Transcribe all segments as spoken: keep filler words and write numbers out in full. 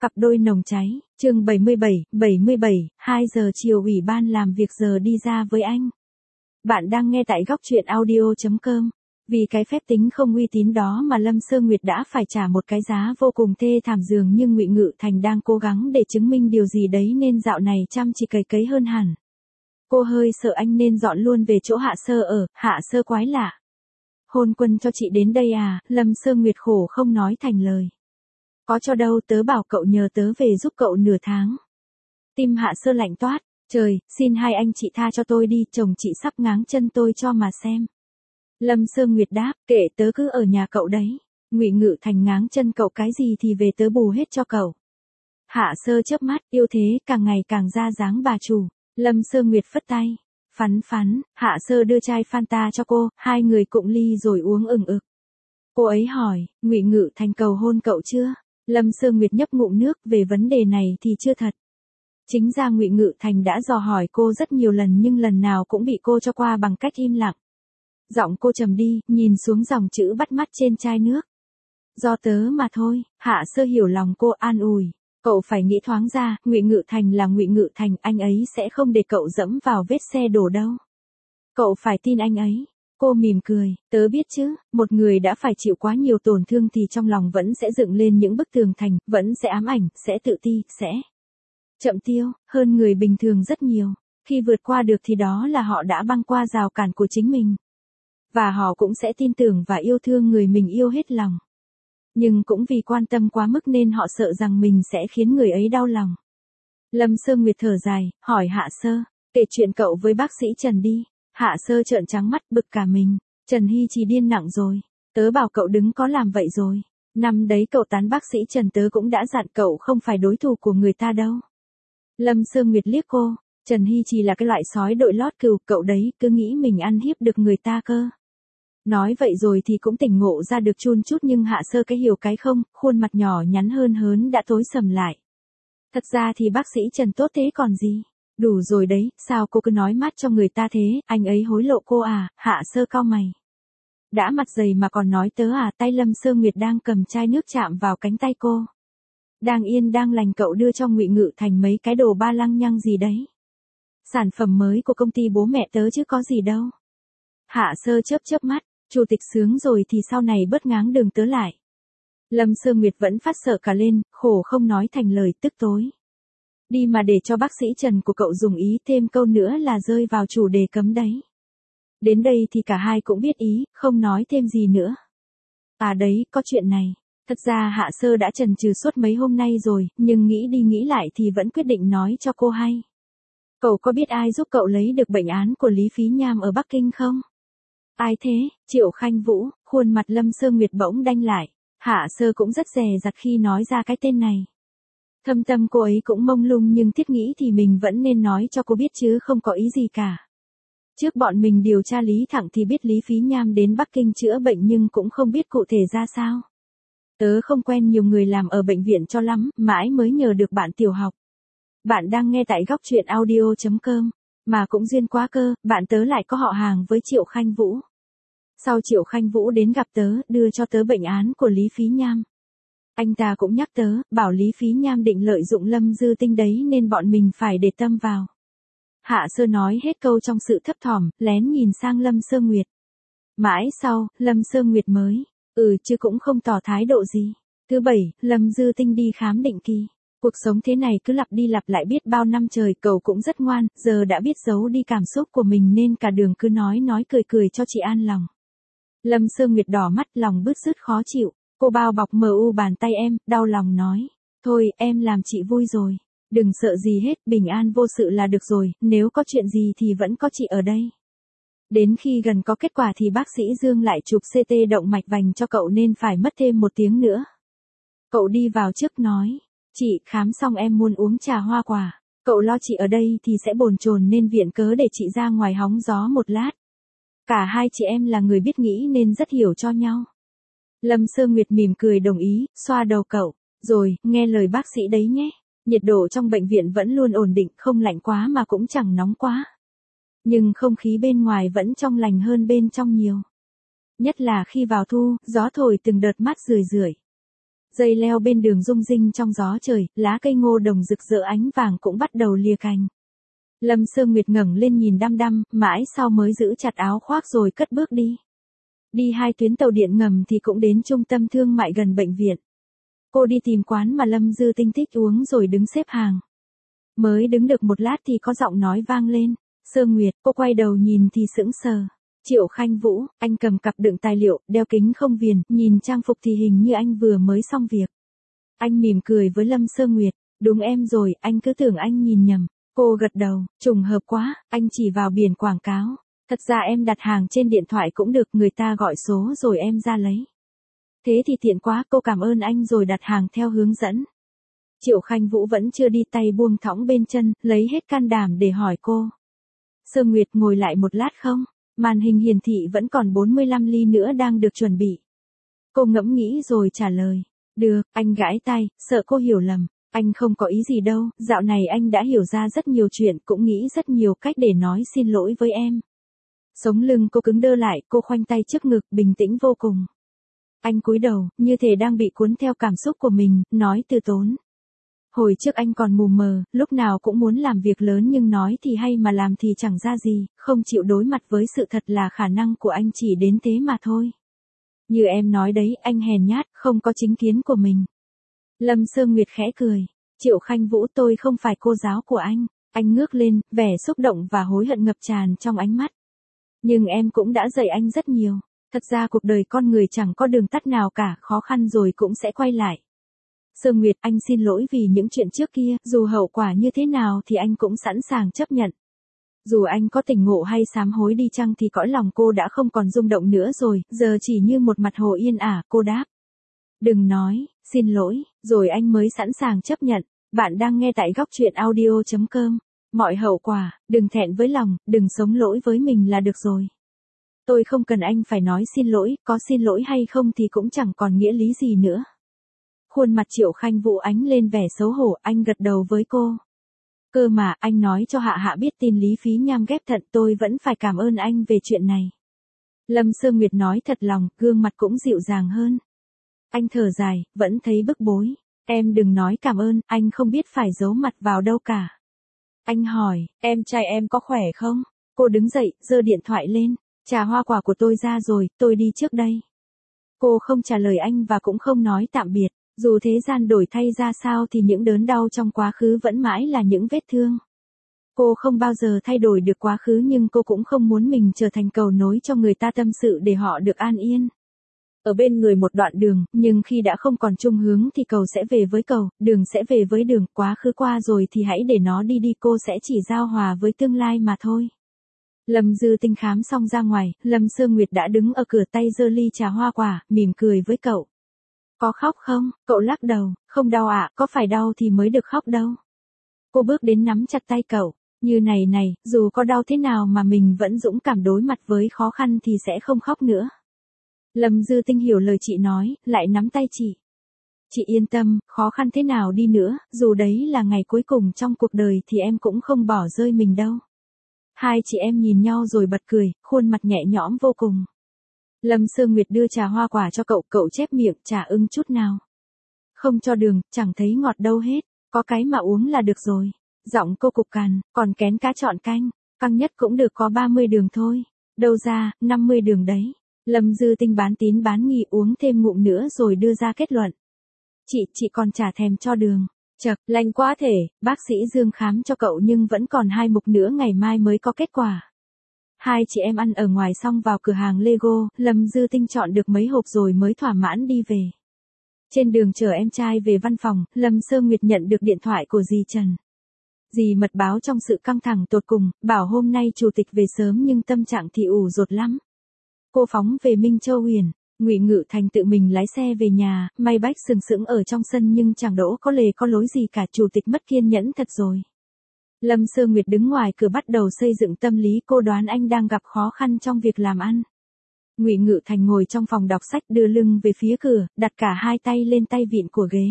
Cặp đôi nồng cháy, chương bảy mươi bảy, bảy mươi bảy, hai giờ chiều ủy ban làm việc giờ đi ra với anh. Bạn đang nghe tại góc truyện audio chấm com. Vì cái phép tính không uy tín đó mà Lâm Sơ Nguyệt đã phải trả một cái giá vô cùng thê thảm, dường như Ngụy Ngự Thành đang cố gắng để chứng minh điều gì đấy nên dạo này chăm chỉ cày cấy hơn hẳn. Cô hơi sợ anh nên dọn luôn về chỗ Hạ Sơ ở. Hạ Sơ quái lạ. Hôn quân cho chị đến đây à? Lâm Sơ Nguyệt khổ không nói thành lời. Có cho đâu, tớ bảo cậu nhờ tớ về giúp cậu nửa tháng. Tim Hạ Sơ lạnh toát. Trời, xin hai anh chị tha cho tôi đi, chồng chị sắp ngáng chân tôi cho mà xem. Lâm Sơ Nguyệt đáp, kệ tớ cứ ở nhà cậu đấy. Ngụy Ngự Thành ngáng chân cậu cái gì thì về tớ bù hết cho cậu. Hạ Sơ chớp mắt, yêu thế, càng ngày càng ra dáng bà chủ. Lâm Sơ Nguyệt phất tay. Phắn phắn, Hạ Sơ đưa chai Fanta cho cô, hai người cụng ly rồi uống ừng ực. Cô ấy hỏi, Ngụy Ngự Thành cầu hôn cậu chưa? Lâm Sơ Nguyệt nhấp ngụm nước, về vấn đề này thì chưa thật. Chính ra Ngụy Ngự Thành đã dò hỏi cô rất nhiều lần nhưng lần nào cũng bị cô cho qua bằng cách im lặng. Giọng cô trầm đi, nhìn xuống dòng chữ bắt mắt trên chai nước. Do tớ mà thôi. Hạ Sơ hiểu lòng cô, an ủi. Cậu phải nghĩ thoáng ra, Ngụy Ngự Thành là Ngụy Ngự Thành, anh ấy sẽ không để cậu dẫm vào vết xe đổ đâu. Cậu phải tin anh ấy. Cô mỉm cười, tớ biết chứ, một người đã phải chịu quá nhiều tổn thương thì trong lòng vẫn sẽ dựng lên những bức tường thành, vẫn sẽ ám ảnh, sẽ tự ti, sẽ chậm tiêu, hơn người bình thường rất nhiều. Khi vượt qua được thì đó là họ đã băng qua rào cản của chính mình. Và họ cũng sẽ tin tưởng và yêu thương người mình yêu hết lòng. Nhưng cũng vì quan tâm quá mức nên họ sợ rằng mình sẽ khiến người ấy đau lòng. Lâm Sơ Nguyệt thở dài, hỏi Hạ Sơ, kể chuyện cậu với bác sĩ Trần đi. Hạ Sơ trợn trắng mắt, bực cả mình. Trần Hy Trì điên nặng rồi. Tớ bảo cậu đừng có làm vậy rồi. Năm đấy cậu tán bác sĩ Trần, tớ cũng đã dặn cậu không phải đối thủ của người ta đâu. Lâm Sơ Nguyệt liếc cô. Trần Hy Trì là cái loại sói đội lót cừu, cậu đấy cứ nghĩ mình ăn hiếp được người ta cơ. Nói vậy rồi thì cũng tỉnh ngộ ra được chun chút, nhưng Hạ Sơ cái hiểu cái không, khuôn mặt nhỏ nhắn hơn hớn đã tối sầm lại. Thật ra thì bác sĩ Trần tốt thế còn gì. Đủ rồi đấy, sao cô cứ nói mát cho người ta thế, anh ấy hối lộ cô à? Hạ Sơ cau mày. Đã mặt dày mà còn nói tớ à? Tay Lâm Sơ Nguyệt đang cầm chai nước chạm vào cánh tay cô. Đang yên đang lành cậu đưa cho Ngụy Ngự Thành mấy cái đồ ba lăng nhăng gì đấy. Sản phẩm mới của công ty bố mẹ tớ chứ có gì đâu. Hạ Sơ chớp chớp mắt, chủ tịch sướng rồi thì sau này bớt ngáng đường tớ lại. Lâm Sơ Nguyệt vẫn phát sợ cả lên, khổ không nói thành lời, tức tối. Đi mà để cho bác sĩ Trần của cậu dùng ý thêm câu nữa là rơi vào chủ đề cấm đấy. Đến đây thì cả hai cũng biết ý, không nói thêm gì nữa. À đấy, có chuyện này. Thật ra Hạ Sơ đã chần chừ suốt mấy hôm nay rồi, nhưng nghĩ đi nghĩ lại thì vẫn quyết định nói cho cô hay. Cậu có biết ai giúp cậu lấy được bệnh án của Lý Phí Nham ở Bắc Kinh không? Ai thế? Triệu Khanh Vũ. Khuôn mặt Lâm Sơ Nguyệt bỗng đanh lại. Hạ Sơ cũng rất dè dặt khi nói ra cái tên này. Thâm tâm cô ấy cũng mông lung nhưng thiết nghĩ thì mình vẫn nên nói cho cô biết chứ không có ý gì cả. Trước bọn mình điều tra Lý Thẳng thì biết Lý Phí Nham đến Bắc Kinh chữa bệnh nhưng cũng không biết cụ thể ra sao. Tớ không quen nhiều người làm ở bệnh viện cho lắm, mãi mới nhờ được bạn tiểu học. Bạn đang nghe tại góc truyện audio chấm com. Mà cũng duyên quá cơ, bạn tớ lại có họ hàng với Triệu Khanh Vũ. Sau Triệu Khanh Vũ đến gặp tớ, đưa cho tớ bệnh án của Lý Phí Nham. Anh ta cũng nhắc tớ, bảo Lý Phí Nham định lợi dụng Lâm Dư Tinh đấy nên bọn mình phải để tâm vào. Hạ Sơ nói hết câu trong sự thấp thỏm, lén nhìn sang Lâm Sơ Nguyệt. Mãi sau, Lâm Sơ Nguyệt mới, ừ chứ cũng không tỏ thái độ gì. Thứ bảy, Lâm Dư Tinh đi khám định kỳ. Cuộc sống thế này cứ lặp đi lặp lại biết bao năm trời, cậu cũng rất ngoan, giờ đã biết giấu đi cảm xúc của mình nên cả đường cứ nói nói cười cười cho chị an lòng. Lâm Sơ Nguyệt đỏ mắt, lòng bứt rứt khó chịu. Cô bao bọc mờ u bàn tay em, đau lòng nói. Thôi, em làm chị vui rồi. Đừng sợ gì hết, bình an vô sự là được rồi, nếu có chuyện gì thì vẫn có chị ở đây. Đến khi gần có kết quả thì bác sĩ Dương lại chụp xê tê động mạch vành cho cậu nên phải mất thêm một tiếng nữa. Cậu đi vào trước nói. Chị, khám xong em muốn uống trà hoa quả. Cậu lo chị ở đây thì sẽ bồn chồn nên viện cớ để chị ra ngoài hóng gió một lát. Cả hai chị em là người biết nghĩ nên rất hiểu cho nhau. Lâm Sơ Nguyệt mỉm cười đồng ý, xoa đầu cậu. Rồi, nghe lời bác sĩ đấy nhé. Nhiệt độ trong bệnh viện vẫn luôn ổn định, không lạnh quá mà cũng chẳng nóng quá. Nhưng không khí bên ngoài vẫn trong lành hơn bên trong nhiều. Nhất là khi vào thu, gió thổi từng đợt mát rười rượi. Dây leo bên đường rung rinh trong gió trời, lá cây ngô đồng rực rỡ ánh vàng cũng bắt đầu lìa cành. Lâm Sương Nguyệt ngẩng lên nhìn đăm đăm, mãi sau mới giữ chặt áo khoác rồi cất bước đi. Đi hai tuyến tàu điện ngầm thì cũng đến trung tâm thương mại gần bệnh viện. Cô đi tìm quán mà Lâm Dư Tinh thích uống rồi đứng xếp hàng. Mới đứng được một lát thì có giọng nói vang lên. Sương Nguyệt, cô quay đầu nhìn thì sững sờ. Triệu Khanh Vũ, anh cầm cặp đựng tài liệu, đeo kính không viền, nhìn trang phục thì hình như anh vừa mới xong việc. Anh mỉm cười với Lâm Sương Nguyệt. Đúng em rồi, anh cứ tưởng anh nhìn nhầm. Cô gật đầu, trùng hợp quá, anh chỉ vào biển quảng cáo. Thật ra em đặt hàng trên điện thoại cũng được, người ta gọi số rồi em ra lấy. Thế thì tiện quá, cô cảm ơn anh rồi đặt hàng theo hướng dẫn. Triệu Khanh Vũ vẫn chưa đi, tay buông thõng bên chân, lấy hết can đảm để hỏi cô. Sương Nguyệt, ngồi lại một lát không? Màn hình hiển thị vẫn còn bốn mươi lăm ly nữa đang được chuẩn bị. Cô ngẫm nghĩ rồi trả lời. Được, anh gãi tay, sợ cô hiểu lầm. Anh không có ý gì đâu, dạo này anh đã hiểu ra rất nhiều chuyện, cũng nghĩ rất nhiều cách để nói xin lỗi với em. Sống lưng cô cứng đơ lại, cô khoanh tay trước ngực, bình tĩnh vô cùng. Anh cúi đầu, như thể đang bị cuốn theo cảm xúc của mình, nói từ tốn. Hồi trước anh còn mù mờ, lúc nào cũng muốn làm việc lớn nhưng nói thì hay mà làm thì chẳng ra gì, không chịu đối mặt với sự thật là khả năng của anh chỉ đến thế mà thôi. Như em nói đấy, anh hèn nhát, không có chính kiến của mình. Lâm Sương Nguyệt khẽ cười. Triệu Khanh Vũ, tôi không phải cô giáo của anh. Anh ngước lên, vẻ xúc động và hối hận ngập tràn trong ánh mắt. Nhưng em cũng đã dạy anh rất nhiều. Thật ra cuộc đời con người chẳng có đường tắt nào cả, khó khăn rồi cũng sẽ quay lại. Sương Nguyệt, anh xin lỗi vì những chuyện trước kia, dù hậu quả như thế nào thì anh cũng sẵn sàng chấp nhận. Dù anh có tỉnh ngộ hay sám hối đi chăng thì cõi lòng cô đã không còn rung động nữa rồi, giờ chỉ như một mặt hồ yên ả, cô đáp. Đừng nói, xin lỗi, rồi anh mới sẵn sàng chấp nhận. Bạn đang nghe tại góc truyện audio chấm com. Mọi hậu quả, đừng thẹn với lòng, đừng sống lỗi với mình là được rồi. Tôi không cần anh phải nói xin lỗi, có xin lỗi hay không thì cũng chẳng còn nghĩa lý gì nữa. Khuôn mặt Triệu Khanh Vũ ánh lên vẻ xấu hổ, anh gật đầu với cô. Cơ mà, anh nói cho Hạ Hạ biết tin Lý Phí Nham ghép thận, tôi vẫn phải cảm ơn anh về chuyện này. Lâm Sương Nguyệt nói thật lòng, gương mặt cũng dịu dàng hơn. Anh thở dài, vẫn thấy bức bối. Em đừng nói cảm ơn, anh không biết phải giấu mặt vào đâu cả. Anh hỏi, em trai em có khỏe không? Cô đứng dậy, giơ điện thoại lên. Trà hoa quả của tôi ra rồi, tôi đi trước đây. Cô không trả lời anh và cũng không nói tạm biệt. Dù thế gian đổi thay ra sao thì những đớn đau trong quá khứ vẫn mãi là những vết thương. Cô không bao giờ thay đổi được quá khứ nhưng cô cũng không muốn mình trở thành cầu nối cho người ta tâm sự để họ được an yên. Ở bên người một đoạn đường, nhưng khi đã không còn chung hướng thì cầu sẽ về với cầu, đường sẽ về với đường, quá khứ qua rồi thì hãy để nó đi đi, cô sẽ chỉ giao hòa với tương lai mà thôi. Lâm Dư Tinh khám xong ra ngoài, Lâm Sương Nguyệt đã đứng ở cửa, tay giơ ly trà hoa quả, mỉm cười với cậu. Có khóc không? Cậu lắc đầu, không đau ạ, à, có phải đau thì mới được khóc đâu. Cô bước đến nắm chặt tay cậu, như này này, dù có đau thế nào mà mình vẫn dũng cảm đối mặt với khó khăn thì sẽ không khóc nữa. Lâm Dư Tinh hiểu lời chị nói, lại nắm tay chị. Chị yên tâm, khó khăn thế nào đi nữa, dù đấy là ngày cuối cùng trong cuộc đời thì em cũng không bỏ rơi mình đâu. Hai chị em nhìn nhau rồi bật cười, khuôn mặt nhẹ nhõm vô cùng. Lâm Sương Nguyệt đưa trà hoa quả cho cậu, cậu chép miệng, chả ưng chút nào. Không cho đường, chẳng thấy ngọt đâu hết, có cái mà uống là được rồi. Giọng cô cục cằn, còn kén cá chọn canh, căng nhất cũng được có ba mươi đường thôi. Đâu ra, năm mươi đường đấy. Lâm Dư Tinh bán tín bán nghi, uống thêm ngụm nữa rồi đưa ra kết luận. Chị, chị còn chả thèm cho đường. Chật, lành quá thể, bác sĩ Dương khám cho cậu nhưng vẫn còn hai mục nữa, ngày mai mới có kết quả. Hai chị em ăn ở ngoài xong vào cửa hàng Lego, Lâm Dư Tinh chọn được mấy hộp rồi mới thỏa mãn đi về. Trên đường chở em trai về văn phòng, Lâm Sương Nguyệt nhận được điện thoại của dì Trần. Dì mật báo trong sự căng thẳng tột cùng, bảo hôm nay chủ tịch về sớm nhưng tâm trạng thì ủ rột lắm. Cô phóng về Minh Châu Huyền, Ngụy Ngự Thành tự mình lái xe về nhà, May Bách sừng sững ở trong sân nhưng chẳng đỗ có lề có lối gì cả, chủ tịch mất kiên nhẫn thật rồi. Lâm Sương Nguyệt đứng ngoài cửa bắt đầu xây dựng tâm lý, cô đoán anh đang gặp khó khăn trong việc làm ăn. Ngụy Ngự Thành ngồi trong phòng đọc sách đưa lưng về phía cửa, đặt cả hai tay lên tay vịn của ghế.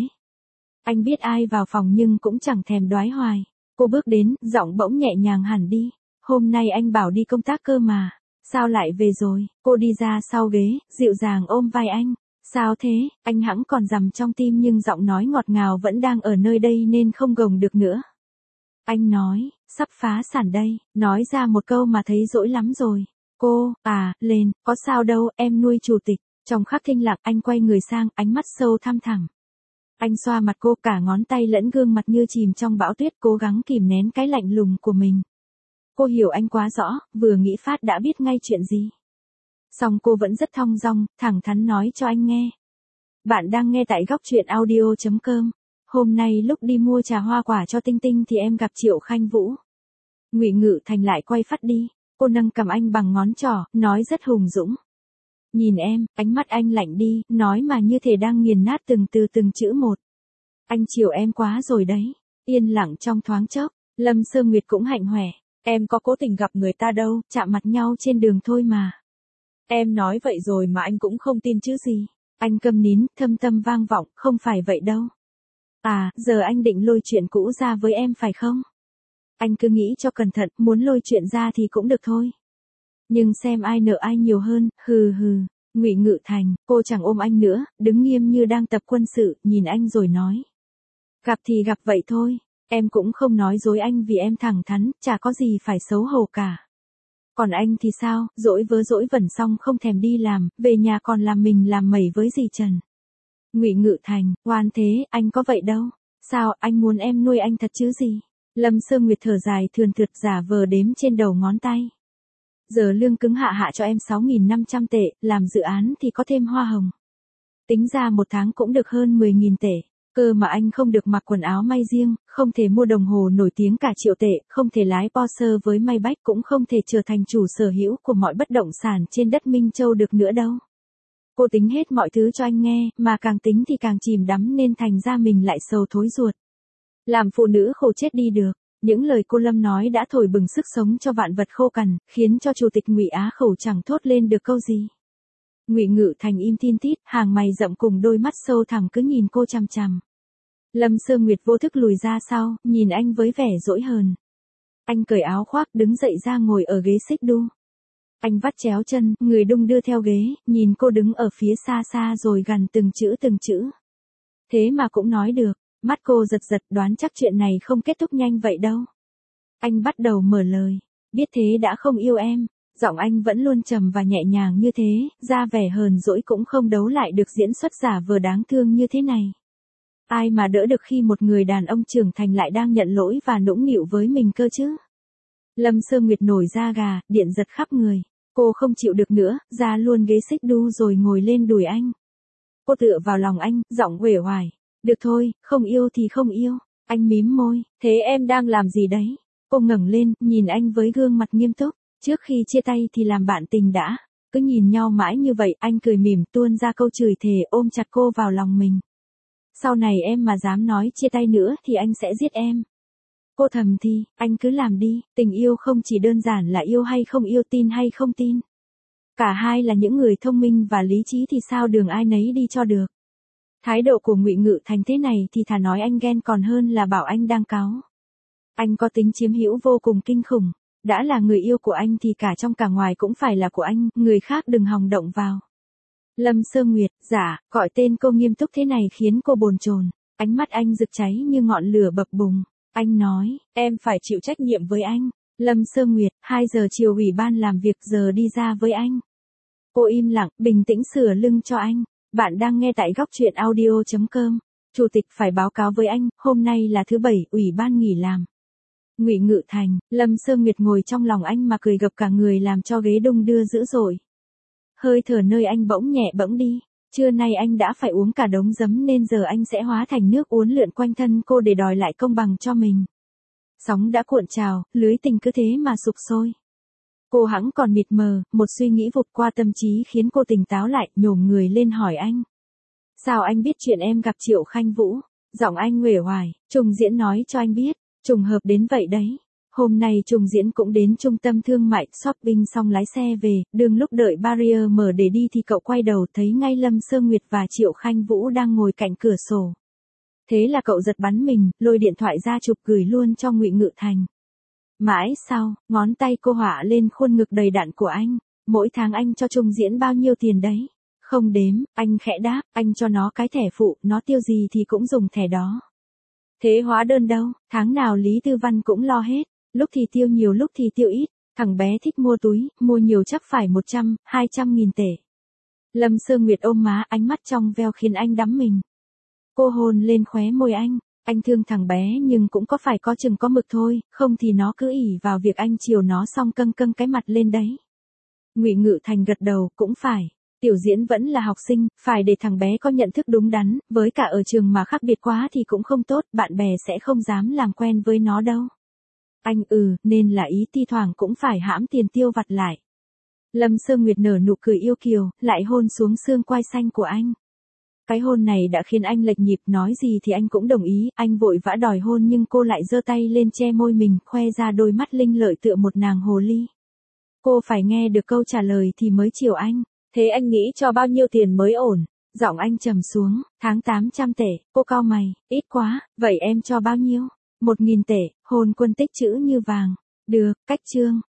Anh biết ai vào phòng nhưng cũng chẳng thèm đoái hoài. Cô bước đến, giọng bỗng nhẹ nhàng hẳn đi. Hôm nay anh bảo đi công tác cơ mà. Sao lại về rồi? Cô đi ra sau ghế, dịu dàng ôm vai anh. Sao thế, anh hẵng còn dằm trong tim nhưng giọng nói ngọt ngào vẫn đang ở nơi đây nên không gồng được nữa. Anh nói, sắp phá sản đây, nói ra một câu mà thấy dỗi lắm rồi. Cô, à, lên, có sao đâu, em nuôi chủ tịch. Trong khắc thinh lặng anh quay người sang, ánh mắt sâu thăm thẳm. Anh xoa mặt cô, cả ngón tay lẫn gương mặt như chìm trong bão tuyết, cố gắng kìm nén cái lạnh lùng của mình. Cô hiểu anh quá rõ, vừa nghĩ phát đã biết ngay chuyện gì. Song cô vẫn rất thong dong, thẳng thắn nói cho anh nghe. Bạn đang nghe tại góc truyện audio chấm com. Hôm nay lúc đi mua trà hoa quả cho Tinh Tinh thì em gặp Triệu Khanh Vũ. Ngụy Ngự Thành lại quay phát đi, cô nâng cầm anh bằng ngón trỏ, nói rất hùng dũng. Nhìn em, ánh mắt anh lạnh đi, nói mà như thể đang nghiền nát từng từ từng chữ một. Anh chiều em quá rồi đấy. Yên lặng trong thoáng chốc, Lâm Sơ Nguyệt cũng hạnh hoẻ. Em có cố tình gặp người ta đâu, chạm mặt nhau trên đường thôi mà. Em nói vậy rồi mà anh cũng không tin chứ gì. Anh câm nín, thâm tâm vang vọng, không phải vậy đâu. À, giờ anh định lôi chuyện cũ ra với em phải không? Anh cứ nghĩ cho cẩn thận, muốn lôi chuyện ra thì cũng được thôi. Nhưng xem ai nợ ai nhiều hơn, hừ hừ. Ngụy Ngự Thành, cô chẳng ôm anh nữa, đứng nghiêm như đang tập quân sự, nhìn anh rồi nói. Gặp thì gặp vậy thôi, em cũng không nói dối anh vì em thẳng thắn, chả có gì phải xấu hổ cả. Còn anh thì sao, dỗi vớ dỗi vẩn xong không thèm đi làm, về nhà còn làm mình làm mẩy với dì Trần. Ngụy Ngự Thành, oan thế, anh có vậy đâu. Sao, anh muốn em nuôi anh thật chứ gì? Lâm Sơ Nguyệt thở dài thườn thượt giả vờ đếm trên đầu ngón tay. Giờ lương cứng hạ hạ cho em sáu nghìn năm trăm tệ, làm dự án thì có thêm hoa hồng. Tính ra một tháng cũng được hơn mười nghìn tệ. Cơ mà anh không được mặc quần áo may riêng, không thể mua đồng hồ nổi tiếng cả triệu tệ, không thể lái Porsche với Maybach, cũng không thể trở thành chủ sở hữu của mọi bất động sản trên đất Minh Châu được nữa đâu. Cô tính hết mọi thứ cho anh nghe, mà càng tính thì càng chìm đắm nên thành ra mình lại sầu thối ruột. Làm phụ nữ khổ chết đi được. Những lời cô Lâm nói đã thổi bừng sức sống cho vạn vật khô cằn, khiến cho chủ tịch Ngụy Á Khẩu chẳng thốt lên được câu gì. Ngụy Ngự Thành im tin tít, hàng mày rậm cùng đôi mắt sâu thẳm cứ nhìn cô chằm chằm. Lâm Sơ Nguyệt vô thức lùi ra sau, nhìn anh với vẻ dỗi hờn. Anh cởi áo khoác đứng dậy ra ngồi ở ghế xích đu. Anh vắt chéo chân, người đung đưa theo ghế, nhìn cô đứng ở phía xa xa rồi gằn từng chữ từng chữ. Thế mà cũng nói được, mắt cô giật giật đoán chắc chuyện này không kết thúc nhanh vậy đâu. Anh bắt đầu mở lời, biết thế đã không yêu em, giọng anh vẫn luôn trầm và nhẹ nhàng như thế, ra vẻ hờn dỗi cũng không đấu lại được diễn xuất giả vờ đáng thương như thế này. Ai mà đỡ được khi một người đàn ông trưởng thành lại đang nhận lỗi và nũng nịu với mình cơ chứ. Lâm Sơ Nguyệt nổi da gà, điện giật khắp người. Cô không chịu được nữa, ra luôn ghế xích đu rồi ngồi lên đùi anh. Cô tựa vào lòng anh, giọng uể oải. Được thôi, không yêu thì không yêu. Anh mím môi, thế em đang làm gì đấy? Cô ngẩng lên, nhìn anh với gương mặt nghiêm túc. Trước khi chia tay thì làm bạn tình đã. Cứ nhìn nhau mãi như vậy, anh cười mỉm tuôn ra câu chửi thề ôm chặt cô vào lòng mình. Sau này em mà dám nói chia tay nữa thì anh sẽ giết em. Cô thầm thì, anh cứ làm đi, tình yêu không chỉ đơn giản là yêu hay không yêu, tin hay không tin. Cả hai là những người thông minh và lý trí thì sao đường ai nấy đi cho được. Thái độ của Ngụy Ngự Thành thế này thì thà nói anh ghen còn hơn là bảo anh đang cáu. Anh có tính chiếm hữu vô cùng kinh khủng. Đã là người yêu của anh thì cả trong cả ngoài cũng phải là của anh, người khác đừng hòng động vào. Lâm Sơ Nguyệt, dạ, gọi tên cô nghiêm túc thế này khiến cô bồn chồn. Ánh mắt anh rực cháy như ngọn lửa bập bùng. Anh nói, em phải chịu trách nhiệm với anh. Lâm Sơ Nguyệt, hai giờ chiều ủy ban làm việc giờ đi ra với anh. Cô im lặng, bình tĩnh sửa lưng cho anh. Bạn đang nghe tại góc truyện audio chấm com. Chủ tịch phải báo cáo với anh, hôm nay là thứ bảy, ủy ban nghỉ làm. Ngụy Ngự Thành, Lâm Sơ Nguyệt ngồi trong lòng anh mà cười gập cả người làm cho ghế đung đưa dữ dội. Hơi thở nơi anh bỗng nhẹ bỗng đi. Trưa nay anh đã phải uống cả đống giấm nên giờ anh sẽ hóa thành nước uốn lượn quanh thân cô để đòi lại công bằng cho mình. Sóng đã cuộn trào, lưới tình cứ thế mà sục sôi. Cô hẵng còn mịt mờ, một suy nghĩ vụt qua tâm trí khiến cô tỉnh táo lại, nhổm người lên hỏi anh. Sao anh biết chuyện em gặp Triệu Khanh Vũ? Giọng anh uể oải, Trùng Diễn nói cho anh biết, trùng hợp đến vậy đấy. Hôm nay Trùng Diễn cũng đến trung tâm thương mại, shopping xong lái xe về, đường lúc đợi barrier mở để đi thì cậu quay đầu thấy ngay Lâm Sơ Nguyệt và Triệu Khanh Vũ đang ngồi cạnh cửa sổ. Thế là cậu giật bắn mình, lôi điện thoại ra chụp gửi luôn cho Ngụy Ngự Thành. Mãi sau, ngón tay cô họa lên khuôn ngực đầy đặn của anh. Mỗi tháng anh cho Trùng Diễn bao nhiêu tiền đấy? Không đếm, anh khẽ đáp, anh cho nó cái thẻ phụ, nó tiêu gì thì cũng dùng thẻ đó. Thế hóa đơn đâu, tháng nào Lý Tư Văn cũng lo hết, lúc thì tiêu nhiều lúc thì tiêu ít, thằng bé thích mua túi, mua nhiều chắc phải một trăm, hai trăm nghìn tệ. Lâm Sương Nguyệt ôm má, ánh mắt trong veo khiến anh đắm mình. Cô hôn lên khóe môi anh, anh thương thằng bé nhưng cũng có phải có chừng có mực thôi, không thì nó cứ ỷ vào việc anh chiều nó xong câng câng cái mặt lên đấy. Ngụy Ngự Thành gật đầu, cũng phải. Tiểu Diễn vẫn là học sinh, phải để thằng bé có nhận thức đúng đắn, với cả ở trường mà khác biệt quá thì cũng không tốt, bạn bè sẽ không dám làm quen với nó đâu. Anh ừ, nên là ý thi thoảng cũng phải hãm tiền tiêu vặt lại. Lâm Sương Nguyệt nở nụ cười yêu kiều, lại hôn xuống xương quai xanh của anh. Cái hôn này đã khiến anh lệch nhịp, nói gì thì anh cũng đồng ý, anh vội vã đòi hôn nhưng cô lại giơ tay lên che môi mình, khoe ra đôi mắt linh lợi tựa một nàng hồ ly. Cô phải nghe được câu trả lời thì mới chiều anh. Thế anh nghĩ cho bao nhiêu tiền mới ổn? Giọng anh trầm xuống, tháng tám trăm tệ, cô cau mày, ít quá, vậy em cho bao nhiêu? Một nghìn tệ, hôn quân tích chữ như vàng. Được, cách chương.